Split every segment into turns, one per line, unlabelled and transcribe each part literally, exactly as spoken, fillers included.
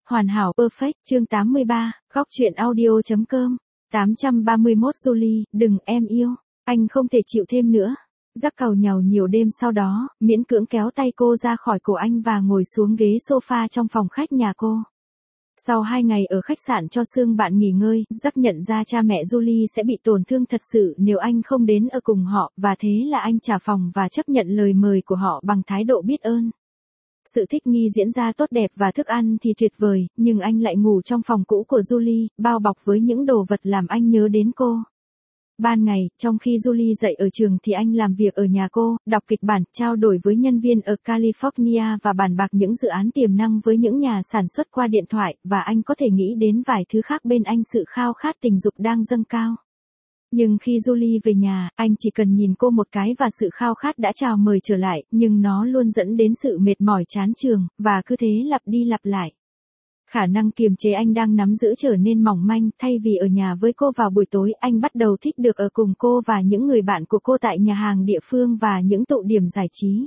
Hoàn hảo perfect, chương tám mươi ba, góc truyện audio.com. tám trăm ba mươi mốt Julie, đừng em yêu, anh không thể chịu thêm nữa. Rắc càu nhàu nhiều đêm sau đó, miễn cưỡng kéo tay cô ra khỏi cổ anh và ngồi xuống ghế sofa trong phòng khách nhà cô. Sau hai ngày ở khách sạn cho Sương bạn nghỉ ngơi, Rắc nhận ra cha mẹ Julie sẽ bị tổn thương thật sự nếu anh không đến ở cùng họ, và thế là anh trả phòng và chấp nhận lời mời của họ bằng thái độ biết ơn. Sự thích nghi diễn ra tốt đẹp và thức ăn thì tuyệt vời, nhưng anh lại ngủ trong phòng cũ của Julie, bao bọc với những đồ vật làm anh nhớ đến cô. Ban ngày, trong khi Julie dậy ở trường thì anh làm việc ở nhà cô, đọc kịch bản, trao đổi với nhân viên ở California và bàn bạc những dự án tiềm năng với những nhà sản xuất qua điện thoại, và anh có thể nghĩ đến vài thứ khác bên anh sự khao khát tình dục đang dâng cao. Nhưng khi Julie về nhà, anh chỉ cần nhìn cô một cái và sự khao khát đã chào mời trở lại, nhưng nó luôn dẫn đến sự mệt mỏi chán chường, và cứ thế lặp đi lặp lại. Khả năng kiềm chế anh đang nắm giữ trở nên mỏng manh, thay vì ở nhà với cô vào buổi tối, anh bắt đầu thích được ở cùng cô và những người bạn của cô tại nhà hàng địa phương và những tụ điểm giải trí.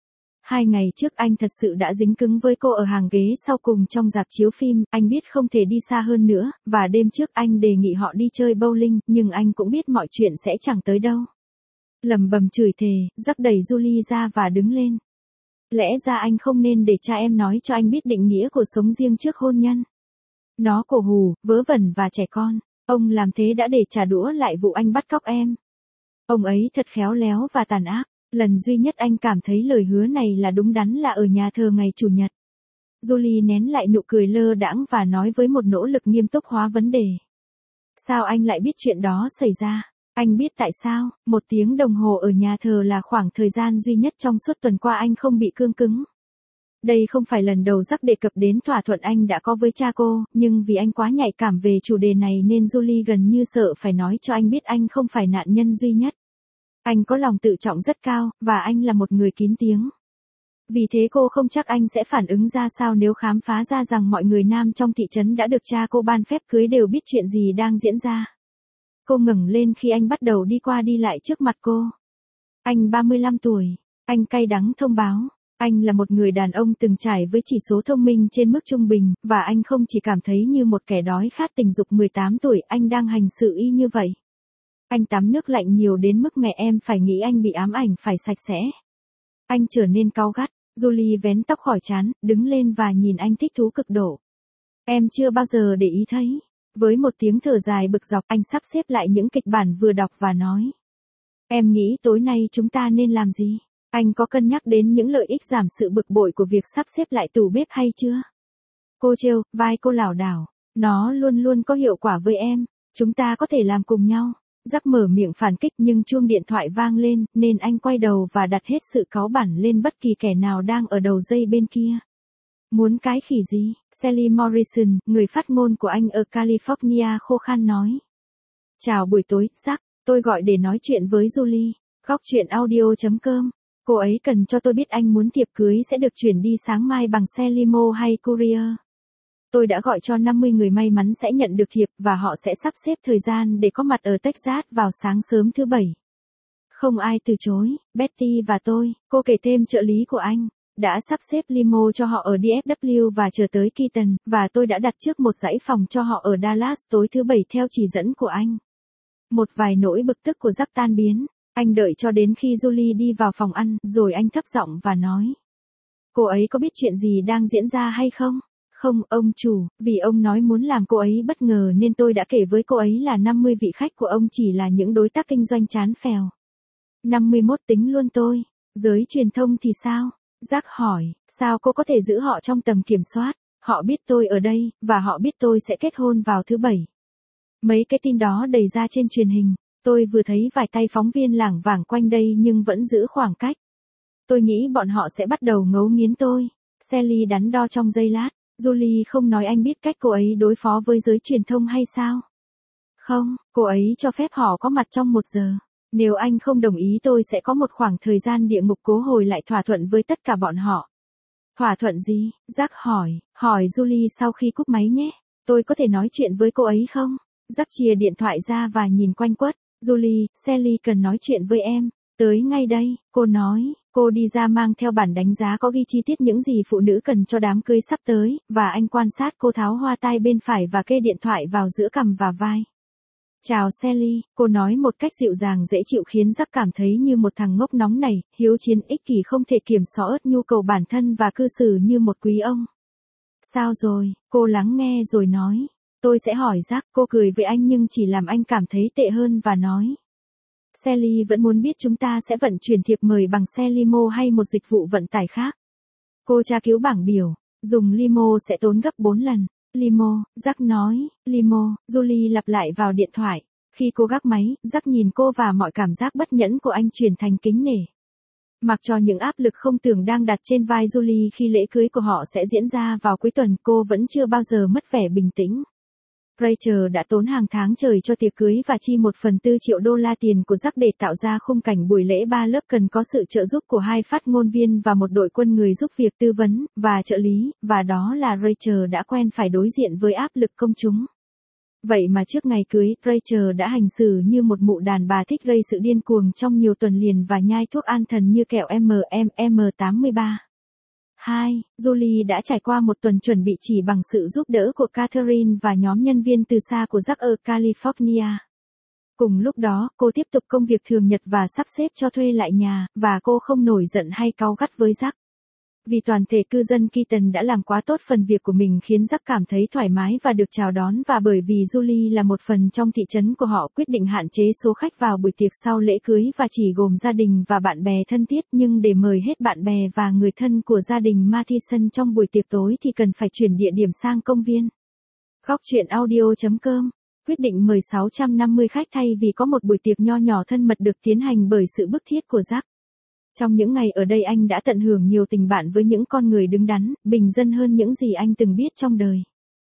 Hai ngày trước anh thật sự đã dính cứng với cô ở hàng ghế sau cùng trong rạp chiếu phim, anh biết không thể đi xa hơn nữa, và đêm trước anh đề nghị họ đi chơi bowling, nhưng anh cũng biết mọi chuyện sẽ chẳng tới đâu. Lầm bầm chửi thề, Rắc đẩy Julie ra và đứng lên. Lẽ ra anh không nên để cha em nói cho anh biết định nghĩa của sống riêng trước hôn nhân. Nó cổ hủ, vớ vẩn và trẻ con. Ông làm thế đã để trả đũa lại vụ anh bắt cóc em. Ông ấy thật khéo léo và tàn ác. Lần duy nhất anh cảm thấy lời hứa này là đúng đắn là ở nhà thờ ngày Chủ nhật. Julie nén lại nụ cười lơ đãng và nói với một nỗ lực nghiêm túc hóa vấn đề. Sao anh lại biết chuyện đó xảy ra? Anh biết tại sao, một tiếng đồng hồ ở nhà thờ là khoảng thời gian duy nhất trong suốt tuần qua anh không bị cương cứng. Đây không phải lần đầu Rắc đề cập đến thỏa thuận anh đã có với cha cô, nhưng vì anh quá nhạy cảm về chủ đề này nên Julie gần như sợ phải nói cho anh biết anh không phải nạn nhân duy nhất. Anh có lòng tự trọng rất cao, và anh là một người kín tiếng. Vì thế cô không chắc anh sẽ phản ứng ra sao nếu khám phá ra rằng mọi người nam trong thị trấn đã được cha cô ban phép cưới đều biết chuyện gì đang diễn ra. Cô ngẩng lên khi anh bắt đầu đi qua đi lại trước mặt cô. Anh ba mươi lăm tuổi. Anh cay đắng thông báo. Anh là một người đàn ông từng trải với chỉ số thông minh trên mức trung bình, và anh không chỉ cảm thấy như một kẻ đói khát tình dục mười tám tuổi, anh đang hành sự y như vậy. Anh tắm nước lạnh nhiều đến mức mẹ em phải nghĩ anh bị ám ảnh phải sạch sẽ. Anh trở nên cáu gắt. Julie vén tóc khỏi trán, đứng lên và nhìn anh thích thú cực độ. Em chưa bao giờ để ý thấy. Với một tiếng thở dài bực dọc, anh sắp xếp lại những kịch bản vừa đọc và nói. Em nghĩ tối nay chúng ta nên làm gì? Anh có cân nhắc đến những lợi ích giảm sự bực bội của việc sắp xếp lại tủ bếp hay chưa? Cô trêu, vai cô lảo đảo. Nó luôn luôn có hiệu quả với em. Chúng ta có thể làm cùng nhau. Rắc mở miệng phản kích nhưng chuông điện thoại vang lên, nên anh quay đầu và đặt hết sự cáu bẳn lên bất kỳ kẻ nào đang ở đầu dây bên kia. Muốn cái khỉ gì? Sally Morrison, người phát ngôn của anh ở California khô khan nói. Chào buổi tối, Rắc, tôi gọi để nói chuyện với Julie. Góc truyện audio.com. Cô ấy cần cho tôi biết anh muốn thiệp cưới sẽ được chuyển đi sáng mai bằng xe limo hay courier. Tôi đã gọi cho năm mươi người may mắn sẽ nhận được thiệp và họ sẽ sắp xếp thời gian để có mặt ở Texas vào sáng sớm thứ Bảy. Không ai từ chối, Betty và tôi, cô kể thêm trợ lý của anh, đã sắp xếp limo cho họ ở đê ép vê và chờ tới Keaton, và tôi đã đặt trước một dãy phòng cho họ ở Dallas tối thứ Bảy theo chỉ dẫn của anh. Một vài nỗi bực tức của Rắc tan biến, anh đợi cho đến khi Julie đi vào phòng ăn, rồi anh thấp giọng và nói. Cô ấy có biết chuyện gì đang diễn ra hay không? Không, ông chủ, vì ông nói muốn làm cô ấy bất ngờ nên tôi đã kể với cô ấy là năm mươi vị khách của ông chỉ là những đối tác kinh doanh chán phèo. năm mươi mốt tính luôn tôi. Giới truyền thông thì sao? Rắc hỏi, sao cô có thể giữ họ trong tầm kiểm soát? Họ biết tôi ở đây, và họ biết tôi sẽ kết hôn vào thứ Bảy. Mấy cái tin đó đầy ra trên truyền hình. Tôi vừa thấy vài tay phóng viên lảng vảng quanh đây nhưng vẫn giữ khoảng cách. Tôi nghĩ bọn họ sẽ bắt đầu ngấu nghiến tôi. Sally đắn đo trong giây lát. Julie không nói anh biết cách cô ấy đối phó với giới truyền thông hay sao? Không, cô ấy cho phép họ có mặt trong một giờ. Nếu anh không đồng ý tôi sẽ có một khoảng thời gian địa ngục cố hồi lại thỏa thuận với tất cả bọn họ. Thỏa thuận gì? Rắc hỏi, hỏi Julie sau khi cúp máy nhé. Tôi có thể nói chuyện với cô ấy không? Rắc chìa điện thoại ra và nhìn quanh quất. Julie, Sally cần nói chuyện với em. Tới ngay đây, cô nói, Cô đi ra mang theo bản đánh giá có ghi chi tiết những gì phụ nữ cần cho đám cưới sắp tới, và anh quan sát cô tháo hoa tai bên phải và kê điện thoại vào giữa cằm và vai. Chào Sally, cô nói một cách dịu dàng dễ chịu khiến Jack cảm thấy như một thằng ngốc nóng này, hiếu chiến ích kỷ không thể kiểm soát nhu cầu bản thân và cư xử như một quý ông. Sao rồi, cô lắng nghe rồi nói. Tôi sẽ hỏi Jack, cô cười với anh nhưng chỉ làm anh cảm thấy tệ hơn và nói. Sally vẫn muốn biết chúng ta sẽ vận chuyển thiệp mời bằng xe limo hay một dịch vụ vận tải khác. Cô tra cứu bảng biểu, dùng limo sẽ tốn gấp bốn lần. Limo, Jack nói, limo, Julie lặp lại vào điện thoại. Khi cô gác máy, Jack nhìn cô và mọi cảm giác bất nhẫn của anh chuyển thành kính nể. Mặc cho những áp lực không tưởng đang đặt trên vai Julie khi lễ cưới của họ sẽ diễn ra vào cuối tuần, cô vẫn chưa bao giờ mất vẻ bình tĩnh. Rachel đã tốn hàng tháng trời cho tiệc cưới và chi một phần tư triệu đô la tiền của Jack để tạo ra khung cảnh buổi lễ ba lớp cần có sự trợ giúp của hai phát ngôn viên và một đội quân người giúp việc tư vấn và trợ lý, và đó là Rachel đã quen phải đối diện với áp lực công chúng. Vậy mà trước ngày cưới, Rachel đã hành xử như một mụ đàn bà thích gây sự điên cuồng trong nhiều tuần liền và nhai thuốc an thần như kẹo em em em tám mươi ba. hai. Julie đã trải qua một tuần chuẩn bị chỉ bằng sự giúp đỡ của Catherine và nhóm nhân viên từ xa của Jack ở California. Cùng lúc đó, cô tiếp tục công việc thường nhật và sắp xếp cho thuê lại nhà, và cô không nổi giận hay cáu gắt với Jack. Vì toàn thể cư dân Keaton đã làm quá tốt phần việc của mình khiến Jack cảm thấy thoải mái và được chào đón, và bởi vì Julie là một phần trong thị trấn của họ quyết định hạn chế số khách vào buổi tiệc sau lễ cưới và chỉ gồm gia đình và bạn bè thân thiết, nhưng để mời hết bạn bè và người thân của gia đình Mathison trong buổi tiệc tối thì cần phải chuyển địa điểm sang công viên. Góc truyện audio chấm com quyết định mời sáu trăm năm mươi khách thay vì có một buổi tiệc nho nhỏ thân mật được tiến hành bởi sự bức thiết của Jack. Trong những ngày ở đây anh đã tận hưởng nhiều tình bạn với những con người đứng đắn, bình dân hơn những gì anh từng biết trong đời.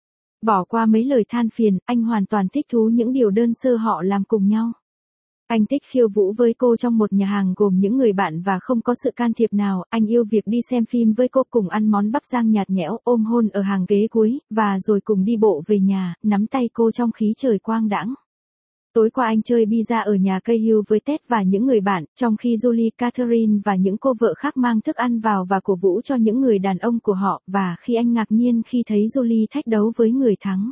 Bỏ qua mấy lời than phiền, anh hoàn toàn thích thú những điều đơn sơ họ làm cùng nhau. Anh thích khiêu vũ với cô trong một nhà hàng gồm những người bạn và không có sự can thiệp nào, anh yêu việc đi xem phim với cô, cùng ăn món bắp rang nhạt nhẽo, ôm hôn ở hàng ghế cuối, và rồi cùng đi bộ về nhà, nắm tay cô trong khí trời quang đãng. Tối qua anh chơi pizza ở nhà Cahill với Ted và những người bạn, trong khi Julie, Catherine và những cô vợ khác mang thức ăn vào và cổ vũ cho những người đàn ông của họ, và khi anh ngạc nhiên khi thấy Julie thách đấu với người thắng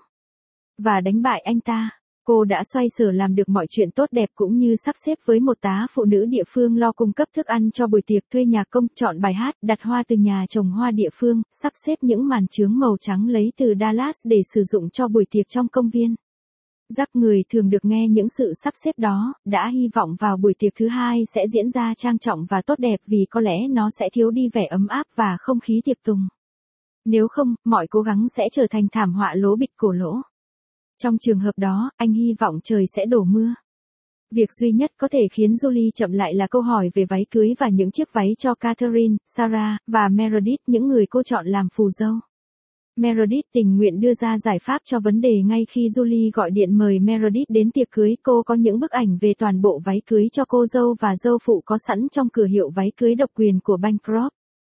và đánh bại anh ta. Cô đã xoay sở làm được mọi chuyện tốt đẹp cũng như sắp xếp với một tá phụ nữ địa phương lo cung cấp thức ăn cho buổi tiệc, thuê nhạc công, chọn bài hát, đặt hoa từ nhà trồng hoa địa phương, sắp xếp những màn chướng màu trắng lấy từ Dallas để sử dụng cho buổi tiệc trong công viên. Jack, người thường được nghe những sự sắp xếp đó, đã hy vọng vào buổi tiệc thứ hai sẽ diễn ra trang trọng và tốt đẹp vì có lẽ nó sẽ thiếu đi vẻ ấm áp và không khí tiệc tùng. Nếu không, mọi cố gắng sẽ trở thành thảm họa lố bịch cổ lỗ. Trong trường hợp đó, anh hy vọng trời sẽ đổ mưa. Việc duy nhất có thể khiến Julie chậm lại là câu hỏi về váy cưới và những chiếc váy cho Catherine, Sarah, và Meredith, những người cô chọn làm phù dâu. Meredith tình nguyện đưa ra giải pháp cho vấn đề ngay khi Julie gọi điện mời Meredith đến tiệc cưới. Cô có những bức ảnh về toàn bộ váy cưới cho cô dâu và dâu phụ có sẵn trong cửa hiệu váy cưới độc quyền của Bancroft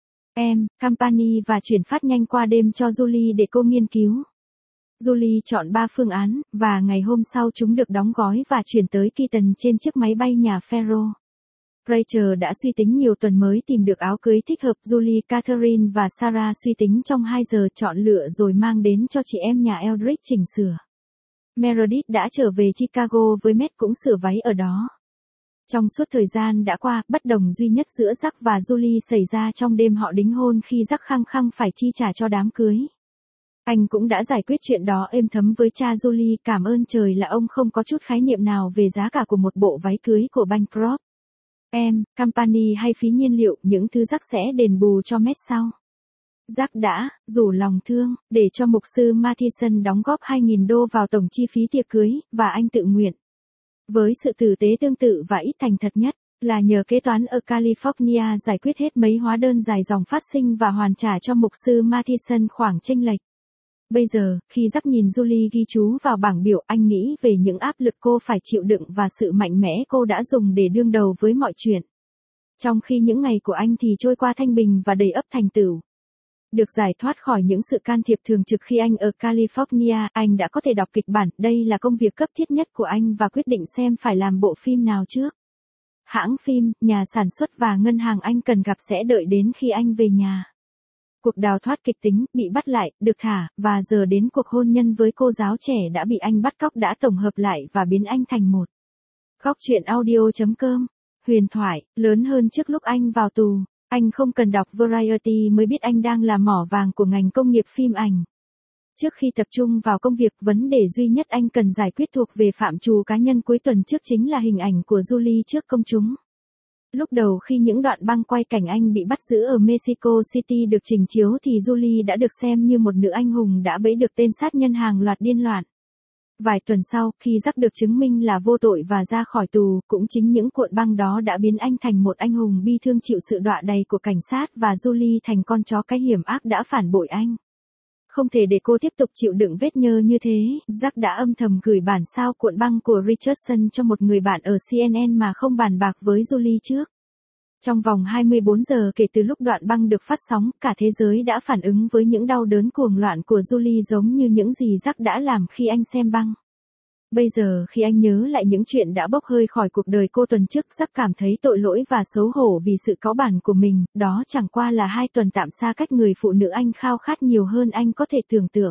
and Company và chuyển phát nhanh qua đêm cho Julie để cô nghiên cứu. Julie chọn ba phương án, và ngày hôm sau chúng được đóng gói và chuyển tới Keaton trên chiếc máy bay nhà Faro. Rachel đã suy tính nhiều tuần mới tìm được áo cưới thích hợp. Julie, Catherine và Sarah suy tính trong hai giờ, chọn lựa rồi mang đến cho chị em nhà Eldridge chỉnh sửa. Meredith đã trở về Chicago với Matt cũng sửa váy ở đó. Trong suốt thời gian đã qua, bất đồng duy nhất giữa Jack và Julie xảy ra trong đêm họ đính hôn khi Jack khăng khăng phải chi trả cho đám cưới. Anh cũng đã giải quyết chuyện đó êm thấm với cha Julie, cảm ơn trời là ông không có chút khái niệm nào về giá cả của một bộ váy cưới của Bancroft and Company hay phí nhiên liệu, những thứ Jack sẽ đền bù cho Matt sau. Jack đã rủ lòng thương để cho mục sư Mathison đóng góp hai nghìn đô vào tổng chi phí tiệc cưới, và anh tự nguyện. Với sự tử tế tương tự và ít thành thật nhất, là nhờ kế toán ở California giải quyết hết mấy hóa đơn dài dòng phát sinh và hoàn trả cho mục sư Mathison khoản chênh lệch. Bây giờ, khi Jack nhìn Julie ghi chú vào bảng biểu, anh nghĩ về những áp lực cô phải chịu đựng và sự mạnh mẽ cô đã dùng để đương đầu với mọi chuyện. Trong khi những ngày của anh thì trôi qua thanh bình và đầy ắp thành tựu. Được giải thoát khỏi những sự can thiệp thường trực khi anh ở California, anh đã có thể đọc kịch bản, đây là công việc cấp thiết nhất của anh và quyết định xem phải làm bộ phim nào trước. hãng phim, nhà sản xuất và ngân hàng anh cần gặp sẽ đợi đến khi anh về nhà. Cuộc đào thoát kịch tính, bị bắt lại, được thả, và giờ đến cuộc hôn nhân với cô giáo trẻ đã bị anh bắt cóc đã tổng hợp lại và biến anh thành một. Góc truyện audio chấm com. Huyền thoại, lớn hơn trước lúc anh vào tù. Anh không cần đọc Variety mới biết anh đang là mỏ vàng của ngành công nghiệp phim ảnh. Trước khi tập trung vào công việc, vấn đề duy nhất anh cần giải quyết thuộc về phạm trù cá nhân cuối tuần trước chính là hình ảnh của Julie trước công chúng. Lúc đầu khi những đoạn băng quay cảnh anh bị bắt giữ ở Mexico City được trình chiếu thì Julie đã được xem như một nữ anh hùng đã bẫy được tên sát nhân hàng loạt điên loạn. Vài tuần sau, khi Jack được chứng minh là vô tội và ra khỏi tù, cũng chính những cuộn băng đó đã biến anh thành một anh hùng bi thương chịu sự đọa đầy của cảnh sát và Julie thành con chó cái hiểm ác đã phản bội anh. Không thể để cô tiếp tục chịu đựng vết nhơ như thế, Jack đã âm thầm gửi bản sao cuộn băng của Richardson cho một người bạn ở xê en en mà không bàn bạc với Julie trước. Trong vòng hai mươi bốn giờ kể từ lúc đoạn băng được phát sóng, cả thế giới đã phản ứng với những đau đớn cuồng loạn của Julie giống như những gì Jack đã làm khi anh xem băng. Bây giờ khi anh nhớ lại những chuyện đã bốc hơi khỏi cuộc đời cô tuần trước, Jack cảm thấy tội lỗi và xấu hổ vì sự cáu bẳn của mình, đó chẳng qua là hai tuần tạm xa cách người phụ nữ anh khao khát nhiều hơn anh có thể tưởng tượng.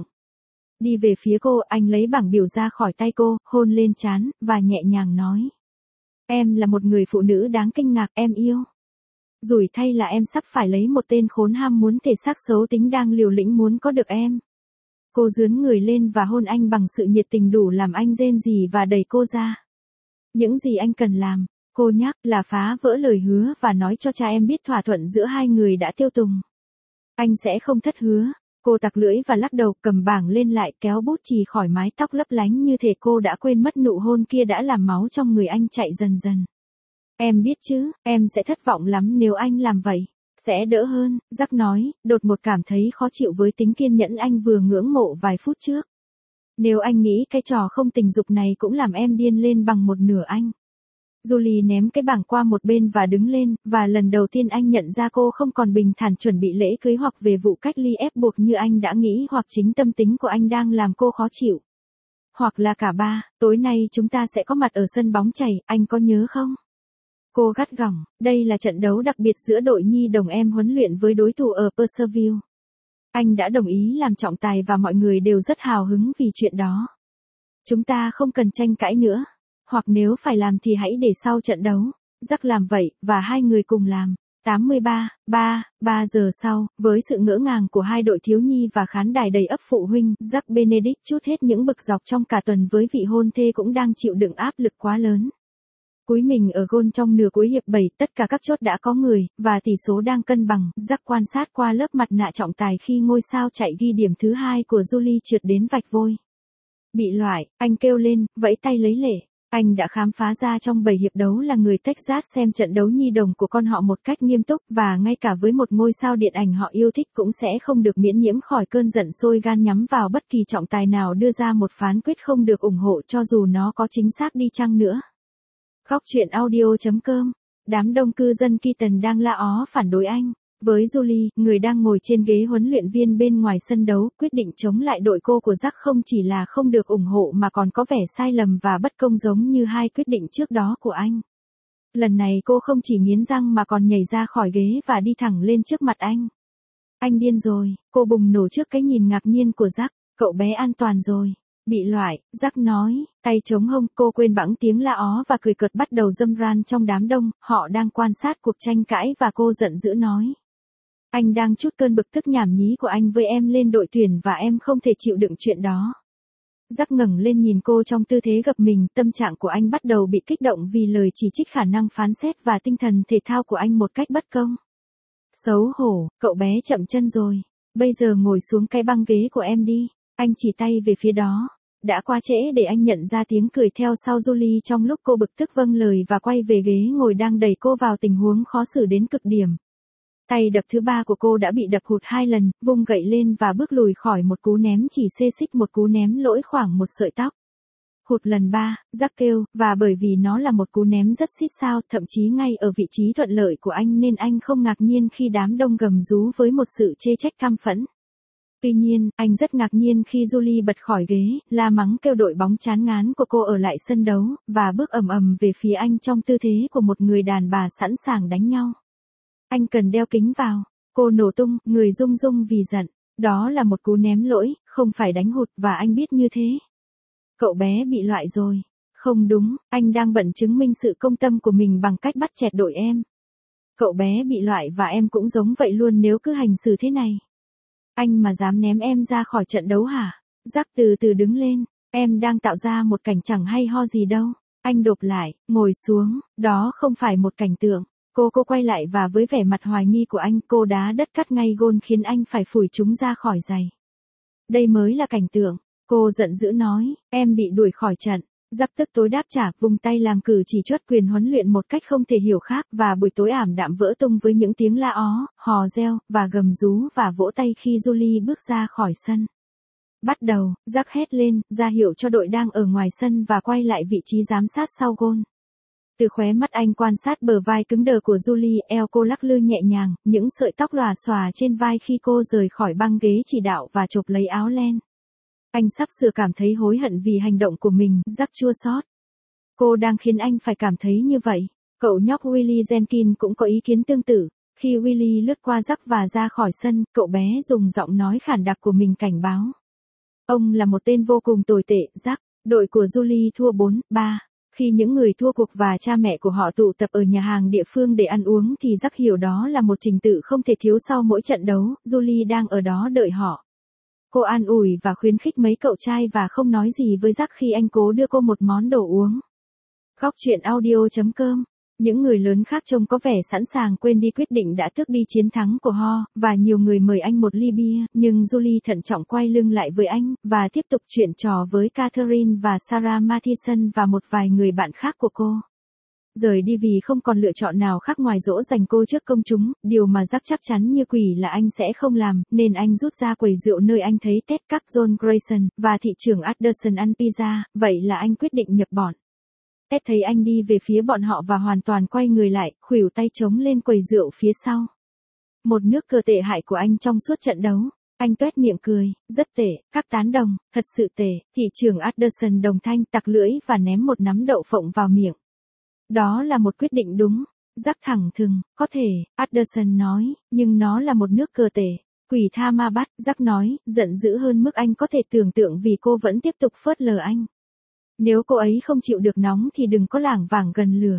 Đi về phía cô, anh lấy bảng biểu ra khỏi tay cô, hôn lên trán, và nhẹ nhàng nói. Em là một người phụ nữ đáng kinh ngạc, em yêu. Rủi thay là em sắp phải lấy một tên khốn ham muốn thể xác xấu tính đang liều lĩnh muốn có được em. Cô dướn người lên và hôn anh bằng sự nhiệt tình đủ làm anh rên rỉ và đẩy cô ra. Những gì anh cần làm, cô nhắc, là phá vỡ lời hứa và nói cho cha em biết thỏa thuận giữa hai người đã tiêu tùng. Anh sẽ không thất hứa. Cô tặc lưỡi và lắc đầu, cầm bảng lên lại, kéo bút chì khỏi mái tóc lấp lánh như thể cô đã quên mất nụ hôn kia đã làm máu trong người anh chạy dần dần. Em biết chứ, em sẽ thất vọng lắm nếu anh làm vậy. Sẽ đỡ hơn, Jack nói, đột một cảm thấy khó chịu với tính kiên nhẫn anh vừa ngưỡng mộ vài phút trước. Nếu anh nghĩ cái trò không tình dục này cũng làm em điên lên bằng một nửa anh. Julie ném cái bảng qua một bên và đứng lên, và lần đầu tiên anh nhận ra cô không còn bình thản chuẩn bị lễ cưới hoặc về vụ cách ly ép buộc như anh đã nghĩ, hoặc chính tâm tính của anh đang làm cô khó chịu. Hoặc là cả ba, tối nay chúng ta sẽ có mặt ở sân bóng chày, anh có nhớ không? Cô gắt gỏng, đây là trận đấu đặc biệt giữa đội nhi đồng em huấn luyện với đối thủ ở Purcellville. Anh đã đồng ý làm trọng tài và mọi người đều rất hào hứng vì chuyện đó. Chúng ta không cần tranh cãi nữa. Hoặc nếu phải làm thì hãy để sau trận đấu. Jack làm vậy, và hai người cùng làm. tám mươi ba, ba, ba giờ sau, với sự ngỡ ngàng của hai đội thiếu nhi và khán đài đầy ắp phụ huynh, Jack Benedict trút hết những bực dọc trong cả tuần với vị hôn thê cũng đang chịu đựng áp lực quá lớn. Cúi mình ở gôn trong nửa cuối hiệp bảy, tất cả các chốt đã có người, và tỷ số đang cân bằng. Jack quan sát qua lớp mặt nạ trọng tài khi ngôi sao chạy ghi điểm thứ hai của Julie trượt đến vạch vôi. Bị loại, anh kêu lên, vẫy tay lấy lệ. Anh đã khám phá ra trong bảy hiệp đấu là người Texas xem trận đấu nhi đồng của con họ một cách nghiêm túc, và ngay cả với một ngôi sao điện ảnh họ yêu thích cũng sẽ không được miễn nhiễm khỏi cơn giận sôi gan nhắm vào bất kỳ trọng tài nào đưa ra một phán quyết không được ủng hộ cho dù nó có chính xác đi chăng nữa. Góc truyện audio chấm com. Đám đông cư dân Keaton đang la ó phản đối anh. Với Julie, người đang ngồi trên ghế huấn luyện viên bên ngoài sân đấu, quyết định chống lại đội cô của Jack không chỉ là không được ủng hộ mà còn có vẻ sai lầm và bất công giống như hai quyết định trước đó của anh. Lần này cô không chỉ nghiến răng mà còn nhảy ra khỏi ghế và đi thẳng lên trước mặt anh. Anh điên rồi, cô bùng nổ trước cái nhìn ngạc nhiên của Jack, cậu bé an toàn rồi. Bị loại, Jack nói, tay chống hông, cô quên bẵng tiếng la ó và cười cợt bắt đầu dâm ran trong đám đông, họ đang quan sát cuộc tranh cãi và cô giận dữ nói. Anh đang trút cơn bực tức nhảm nhí của anh với em lên đội tuyển và em không thể chịu đựng chuyện đó. Jack ngẩng lên nhìn cô trong tư thế gập mình, tâm trạng của anh bắt đầu bị kích động vì lời chỉ trích khả năng phán xét và tinh thần thể thao của anh một cách bất công. Xấu hổ, cậu bé chậm chân rồi, bây giờ ngồi xuống cái băng ghế của em đi, anh chỉ tay về phía đó. Đã quá trễ để anh nhận ra tiếng cười theo sau Julie trong lúc cô bực tức vâng lời và quay về ghế ngồi đang đẩy cô vào tình huống khó xử đến cực điểm. Tay đập thứ ba của cô đã bị đập hụt hai lần, vung gậy lên và bước lùi khỏi một cú ném chỉ xê xích một cú ném lỗi khoảng một sợi tóc. Hụt lần ba, Jack kêu, và bởi vì nó là một cú ném rất xít sao, thậm chí ngay ở vị trí thuận lợi của anh nên anh không ngạc nhiên khi đám đông gầm rú với một sự chê trách căm phẫn. Tuy nhiên, anh rất ngạc nhiên khi Julie bật khỏi ghế, la mắng kêu đội bóng chán ngán của cô ở lại sân đấu, và bước ầm ầm về phía anh trong tư thế của một người đàn bà sẵn sàng đánh nhau. Anh cần đeo kính vào. Cô nổ tung, người rung rung vì giận. Đó là một cú ném lỗi, không phải đánh hụt, và anh biết như thế. Cậu bé bị loại rồi. Không đúng, anh đang bận chứng minh sự công tâm của mình bằng cách bắt chẹt đội em. Cậu bé bị loại và em cũng giống vậy luôn nếu cứ hành xử thế này. Anh mà dám ném em ra khỏi trận đấu hả? Jack từ từ đứng lên, em đang tạo ra một cảnh chẳng hay ho gì đâu. Anh đột lại, ngồi xuống, đó không phải một cảnh tượng. Cô cô quay lại và với vẻ mặt hoài nghi của anh, cô đá đất cắt ngay gôn khiến anh phải phủi chúng ra khỏi giày. Đây mới là cảnh tượng. Cô giận dữ nói, em bị đuổi khỏi trận. Jack tức tối đáp trả, vùng tay làm cử chỉ truất quyền huấn luyện một cách không thể hiểu khác, và buổi tối ảm đạm vỡ tung với những tiếng la ó, hò reo, và gầm rú và vỗ tay khi Julie bước ra khỏi sân. Bắt đầu, Jack hét lên, ra hiệu cho đội đang ở ngoài sân và quay lại vị trí giám sát sau gôn. Từ khóe mắt anh quan sát bờ vai cứng đờ của Julie, eo cô lắc lư nhẹ nhàng, những sợi tóc lòa xòa trên vai khi cô rời khỏi băng ghế chỉ đạo và chộp lấy áo len. Anh sắp sửa cảm thấy hối hận vì hành động của mình, Jack chua xót. Cô đang khiến anh phải cảm thấy như vậy. Cậu nhóc Willie Jenkins cũng có ý kiến tương tự. Khi Willie lướt qua Jack và ra khỏi sân, cậu bé dùng giọng nói khản đặc của mình cảnh báo. Ông là một tên vô cùng tồi tệ, Jack. Đội của Julie thua bốn ba. Khi những người thua cuộc và cha mẹ của họ tụ tập ở nhà hàng địa phương để ăn uống thì Jack hiểu đó là một trình tự không thể thiếu sau mỗi trận đấu. Julie đang ở đó đợi họ. Cô an ủi và khuyến khích mấy cậu trai và không nói gì với Jack khi anh cố đưa cô một món đồ uống. Góc truyện audio chấm com. Những người lớn khác trông có vẻ sẵn sàng quên đi quyết định đã tước đi chiến thắng của họ, và nhiều người mời anh một ly bia, nhưng Julie thận trọng quay lưng lại với anh, và tiếp tục chuyện trò với Catherine và Sarah Mathison và một vài người bạn khác của cô. Rời đi vì không còn lựa chọn nào khác ngoài dỗ dành cô trước công chúng, điều mà Jack chắc chắn như quỷ là anh sẽ không làm, nên anh rút ra quầy rượu nơi anh thấy Ted các John Grayson, và thị trưởng Anderson ăn pizza, vậy là anh quyết định nhập bọn. Ted thấy anh đi về phía bọn họ và hoàn toàn quay người lại, khuỷu tay chống lên quầy rượu phía sau. Một nước cờ tệ hại của anh trong suốt trận đấu. Anh toét miệng cười, rất tệ, các tán đồng, thật sự tệ. Thị trưởng Anderson đồng thanh tặc lưỡi và ném một nắm đậu phộng vào miệng. Đó là một quyết định đúng. Jack thẳng thừng, có thể, Anderson nói, nhưng nó là một nước cờ tệ. Quỷ tha ma bắt, Jack nói, giận dữ hơn mức anh có thể tưởng tượng vì cô vẫn tiếp tục phớt lờ anh. Nếu cô ấy không chịu được nóng thì đừng có lảng vảng gần lửa.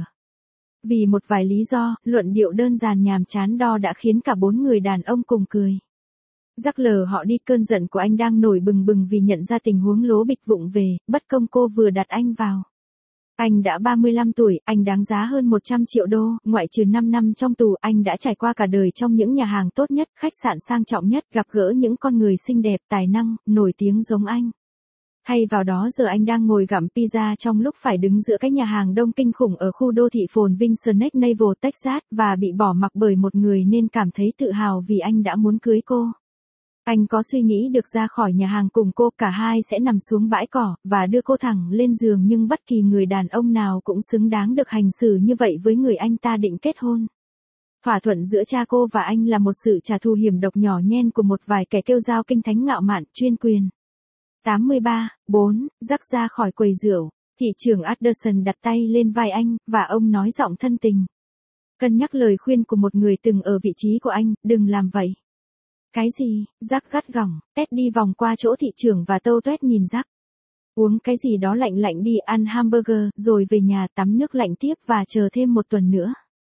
Vì một vài lý do, luận điệu đơn giản nhàm chán đo đã khiến cả bốn người đàn ông cùng cười. Jack lờ họ đi, cơn giận của anh đang nổi bừng bừng vì nhận ra tình huống lố bịch vụng về, bất công cô vừa đặt anh vào. Anh đã ba mươi lăm tuổi, anh đáng giá hơn một trăm triệu đô, ngoại trừ năm năm trong tù, anh đã trải qua cả đời trong những nhà hàng tốt nhất, khách sạn sang trọng nhất, gặp gỡ những con người xinh đẹp, tài năng, nổi tiếng giống anh. Hay vào đó giờ anh đang ngồi gặm pizza trong lúc phải đứng giữa cái nhà hàng đông kinh khủng ở khu đô thị phồn vinh Snake Naval, Texas, và bị bỏ mặc bởi một người nên cảm thấy tự hào vì anh đã muốn cưới cô. Anh có suy nghĩ được ra khỏi nhà hàng cùng cô, cả hai sẽ nằm xuống bãi cỏ, và đưa cô thẳng lên giường, nhưng bất kỳ người đàn ông nào cũng xứng đáng được hành xử như vậy với người anh ta định kết hôn. Thỏa thuận giữa cha cô và anh là một sự trả thù hiểm độc nhỏ nhen của một vài kẻ kêu dao kinh thánh ngạo mạn, chuyên quyền. tám mươi ba, bốn, Jack ra khỏi quầy rượu, thị trưởng Anderson đặt tay lên vai anh, và ông nói giọng thân tình. Cân nhắc lời khuyên của một người từng ở vị trí của anh, đừng làm vậy. Cái gì? Jack gắt gỏng. Ted đi vòng qua chỗ thị trưởng và tâu tuét nhìn Jack. Uống cái gì đó lạnh lạnh đi, ăn hamburger, rồi về nhà tắm nước lạnh tiếp và chờ thêm một tuần nữa.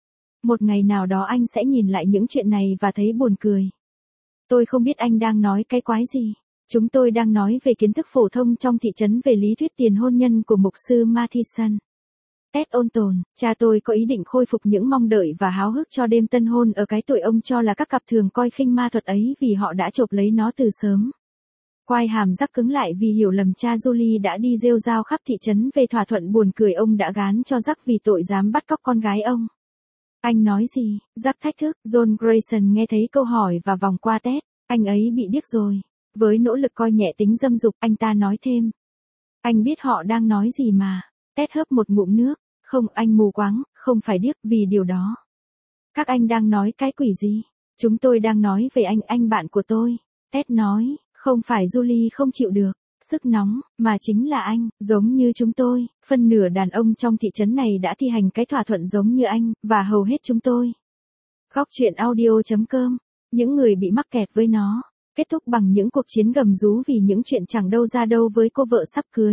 Một ngày nào đó anh sẽ nhìn lại những chuyện này và thấy buồn cười. Tôi không biết anh đang nói cái quái gì. Chúng tôi đang nói về kiến thức phổ thông trong thị trấn về lý thuyết tiền hôn nhân của mục sư Mathison. Ted ôn tồn, cha tôi có ý định khôi phục những mong đợi và háo hức cho đêm tân hôn ở cái tuổi ông cho là các cặp thường coi khinh ma thuật ấy vì họ đã chộp lấy nó từ sớm. Quai hàm Jack cứng lại vì hiểu lầm cha Julie đã đi rêu rao khắp thị trấn về thỏa thuận buồn cười ông đã gán cho Jack vì tội dám bắt cóc con gái ông. Anh nói gì? Jack thách thức. John Grayson nghe thấy câu hỏi và vòng qua Ted. Anh ấy bị điếc rồi. Với nỗ lực coi nhẹ tính dâm dục, anh ta nói thêm. Anh biết họ đang nói gì mà. Ted hớp một ngụm nước. Không, anh mù quáng, không phải điếc vì điều đó. Các anh đang nói cái quỷ gì? Chúng tôi đang nói về anh, anh bạn của tôi. Ted nói, không phải Julie không chịu được sức nóng, mà chính là anh, giống như chúng tôi, phân nửa đàn ông trong thị trấn này đã thi hành cái thỏa thuận giống như anh, và hầu hết chúng tôi. Góc truyện audio.com, những người bị mắc kẹt với nó, kết thúc bằng những cuộc chiến gầm rú vì những chuyện chẳng đâu ra đâu với cô vợ sắp cưới.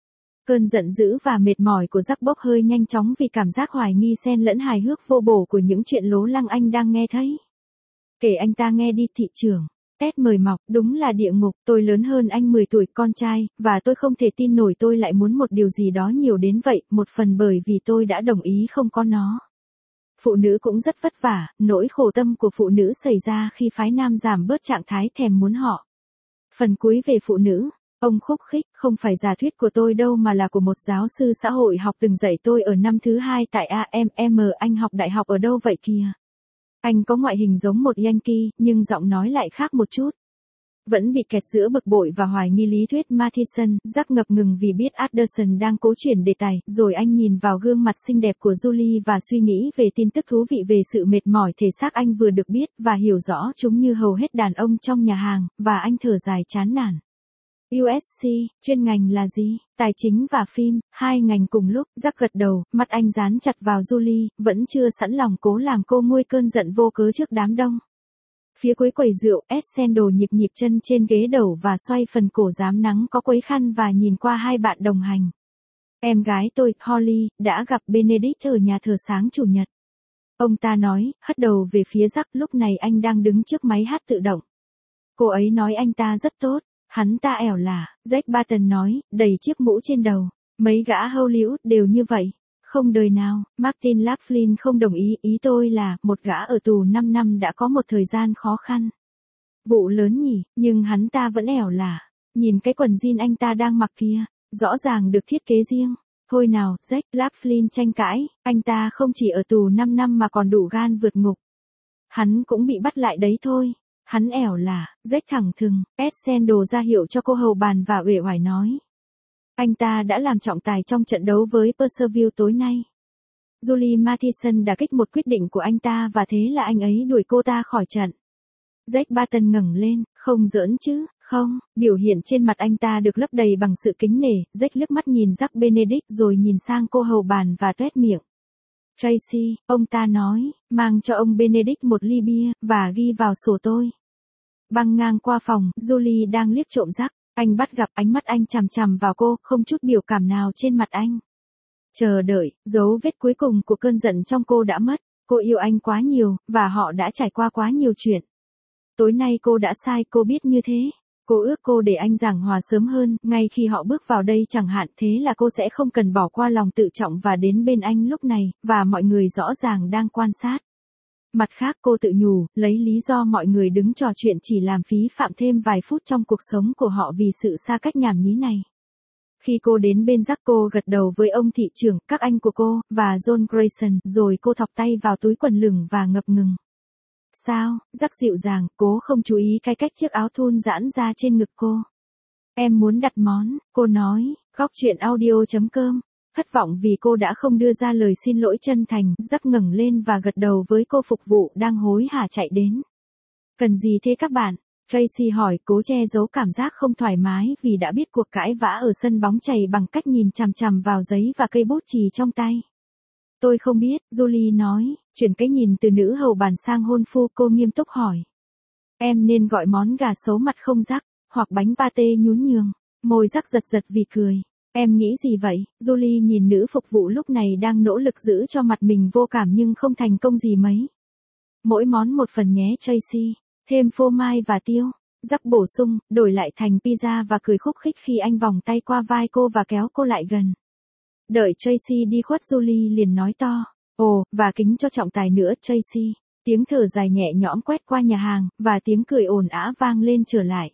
Cơn giận dữ và mệt mỏi của Jack bốc hơi nhanh chóng vì cảm giác hoài nghi xen lẫn hài hước vô bổ của những chuyện lố lăng anh đang nghe thấy. Kể anh ta nghe đi thị trưởng. Ted mời mọc, đúng là địa ngục, tôi lớn hơn anh mười tuổi, con trai, và tôi không thể tin nổi tôi lại muốn một điều gì đó nhiều đến vậy, một phần bởi vì tôi đã đồng ý không có nó. Phụ nữ cũng rất vất vả, nỗi khổ tâm của phụ nữ xảy ra khi phái nam giảm bớt trạng thái thèm muốn họ. Phần cuối về phụ nữ, ông khúc khích, không phải giả thuyết của tôi đâu mà là của một giáo sư xã hội học từng dạy tôi ở năm thứ hai tại a em em, anh học đại học ở đâu vậy kìa? Anh có ngoại hình giống một Yankee, nhưng giọng nói lại khác một chút. Vẫn bị kẹt giữa bực bội và hoài nghi lý thuyết Matheson, Jack ngập ngừng vì biết Anderson đang cố chuyển đề tài, rồi anh nhìn vào gương mặt xinh đẹp của Julie và suy nghĩ về tin tức thú vị về sự mệt mỏi thể xác anh vừa được biết và hiểu rõ chúng như hầu hết đàn ông trong nhà hàng, và anh thở dài chán nản. u ét xê, chuyên ngành là gì? Tài chính và phim, hai ngành cùng lúc, Jack gật đầu, mắt anh dán chặt vào Julie, vẫn chưa sẵn lòng cố làm cô nguôi cơn giận vô cớ trước đám đông. Phía cuối quầy rượu, Essendal nhịp nhịp chân trên ghế đầu và xoay phần cổ rám nắng có quấy khăn và nhìn qua hai bạn đồng hành. Em gái tôi, Holly, đã gặp Benedict ở nhà thờ sáng chủ nhật. Ông ta nói, hất đầu về phía Jack, lúc này anh đang đứng trước máy hát tự động. Cô ấy nói anh ta rất tốt. Hắn ta ẻo lả, Jack Barton nói, đầy chiếc mũ trên đầu. Mấy gã Hollywood đều như vậy. Không đời nào, Martin Laughlin không đồng ý, ý tôi là, một gã ở tù năm năm đã có một thời gian khó khăn. Vụ lớn nhỉ, nhưng hắn ta vẫn ẻo lả. Nhìn cái quần jean anh ta đang mặc kia, rõ ràng được thiết kế riêng. Thôi nào, Jack, Laughlin tranh cãi, anh ta không chỉ ở tù năm năm mà còn đủ gan vượt ngục. Hắn cũng bị bắt lại đấy thôi. Hắn ẻo lả, Jack thẳng thừng, Essendal ra hiệu cho cô hầu bàn và uể oải nói. Anh ta đã làm trọng tài trong trận đấu với Purcellville tối nay. Julie Matheson đã kích một quyết định của anh ta và thế là anh ấy đuổi cô ta khỏi trận. Jack Barton ngẩng lên, không giỡn chứ, không, biểu hiện trên mặt anh ta được lấp đầy bằng sự kính nể, Jack liếc mắt nhìn Jack Benedict rồi nhìn sang cô hầu bàn và toét miệng. Tracy, ông ta nói, mang cho ông Benedict một ly bia, và ghi vào sổ tôi. Băng ngang qua phòng, Julie đang liếc trộm Jack, anh bắt gặp ánh mắt anh chằm chằm vào cô, không chút biểu cảm nào trên mặt anh. Chờ đợi, dấu vết cuối cùng của cơn giận trong cô đã mất, cô yêu anh quá nhiều, và họ đã trải qua quá nhiều chuyện. Tối nay cô đã sai, cô biết như thế. Cô ước cô để anh giảng hòa sớm hơn, ngay khi họ bước vào đây chẳng hạn, thế là cô sẽ không cần bỏ qua lòng tự trọng và đến bên anh lúc này, và mọi người rõ ràng đang quan sát. Mặt khác cô tự nhủ, lấy lý do mọi người đứng trò chuyện chỉ làm phí phạm thêm vài phút trong cuộc sống của họ vì sự xa cách nhảm nhí này. Khi cô đến bên Jack cô gật đầu với ông thị trưởng, các anh của cô, và John Grayson, rồi cô thọc tay vào túi quần lửng và ngập ngừng. Sao, Jack dịu dàng, cố không chú ý cái cách chiếc áo thun giãn ra trên ngực cô. Em muốn đặt món, cô nói, góc truyện audio.com. Thất vọng vì cô đã không đưa ra lời xin lỗi chân thành, Jack ngẩng lên và gật đầu với cô phục vụ đang hối hả chạy đến. Cần gì thế các bạn? Tracy hỏi, cố che giấu cảm giác không thoải mái vì đã biết cuộc cãi vã ở sân bóng chày bằng cách nhìn chằm chằm vào giấy và cây bút chì trong tay. Tôi không biết, Julie nói, chuyển cái nhìn từ nữ hầu bàn sang hôn phu, cô nghiêm túc hỏi. Em nên gọi món gà xấu mặt không Jack, hoặc bánh pate nhún nhường. Môi Jack giật giật vì cười. Em nghĩ gì vậy? Julie nhìn nữ phục vụ lúc này đang nỗ lực giữ cho mặt mình vô cảm nhưng không thành công gì mấy. Mỗi món một phần nhé Tracy, thêm phô mai và tiêu. Jack bổ sung, đổi lại thành pizza và cười khúc khích khi anh vòng tay qua vai cô và kéo cô lại gần. Đợi Tracy đi khuất, Julie liền nói to, ồ, và kính cho trọng tài nữa Tracy. Tiếng thở dài nhẹ nhõm quét qua nhà hàng, và tiếng cười ồn ào vang lên trở lại.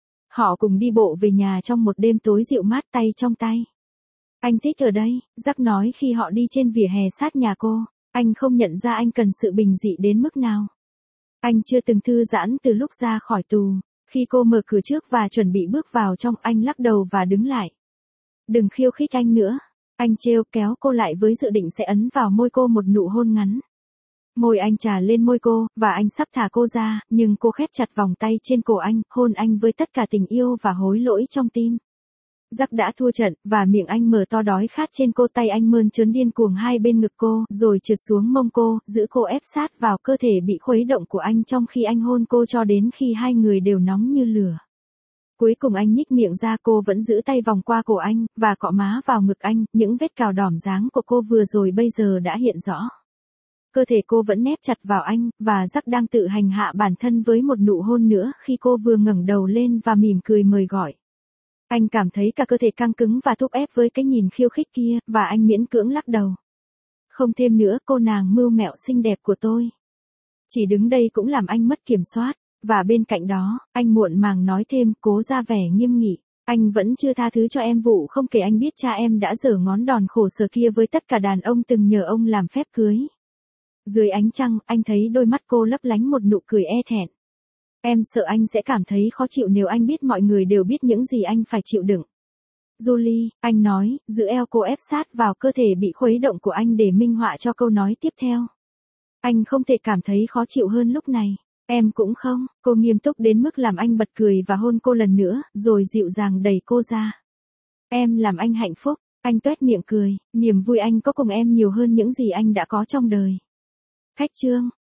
Họ cùng đi bộ về nhà trong một đêm tối dịu mát, tay trong tay. Anh thích ở đây, Jack nói khi họ đi trên vỉa hè sát nhà cô. Anh không nhận ra anh cần sự bình dị đến mức nào. Anh chưa từng thư giãn từ lúc ra khỏi tù. Khi cô mở cửa trước và chuẩn bị bước vào trong, anh lắc đầu và đứng lại. Đừng khiêu khích anh nữa. Anh trêu kéo cô lại với dự định sẽ ấn vào môi cô một nụ hôn ngắn. Môi anh trà lên môi cô, và anh sắp thả cô ra, nhưng cô khép chặt vòng tay trên cổ anh, hôn anh với tất cả tình yêu và hối lỗi trong tim. Jack đã thua trận, và miệng anh mở to đói khát trên cô, tay anh mơn trớn điên cuồng hai bên ngực cô, rồi trượt xuống mông cô, giữ cô ép sát vào cơ thể bị khuấy động của anh trong khi anh hôn cô cho đến khi hai người đều nóng như lửa. Cuối cùng anh nhích miệng ra, cô vẫn giữ tay vòng qua cổ anh, và cọ má vào ngực anh, những vết cào đỏm dáng của cô vừa rồi bây giờ đã hiện rõ. Cơ thể cô vẫn nép chặt vào anh, và Jack đang tự hành hạ bản thân với một nụ hôn nữa khi cô vừa ngẩng đầu lên và mỉm cười mời gọi. Anh cảm thấy cả cơ thể căng cứng và thúc ép với cái nhìn khiêu khích kia, và anh miễn cưỡng lắc đầu. Không thêm nữa, cô nàng mưu mẹo xinh đẹp của tôi. Chỉ đứng đây cũng làm anh mất kiểm soát, và bên cạnh đó, anh muộn màng nói thêm, cố ra vẻ nghiêm nghị. Anh vẫn chưa tha thứ cho em vụ không kể anh biết cha em đã giở ngón đòn khổ sở kia với tất cả đàn ông từng nhờ ông làm phép cưới. Dưới ánh trăng, anh thấy đôi mắt cô lấp lánh một nụ cười e thẹn. Em sợ anh sẽ cảm thấy khó chịu nếu anh biết mọi người đều biết những gì anh phải chịu đựng. Julie, anh nói, giữ eo cô ép sát vào cơ thể bị khuấy động của anh để minh họa cho câu nói tiếp theo. Anh không thể cảm thấy khó chịu hơn lúc này. Em cũng không, cô nghiêm túc đến mức làm anh bật cười và hôn cô lần nữa, rồi dịu dàng đẩy cô ra. Em làm anh hạnh phúc, anh tuét miệng cười, niềm vui anh có cùng em nhiều hơn những gì anh đã có trong đời. Khách trương.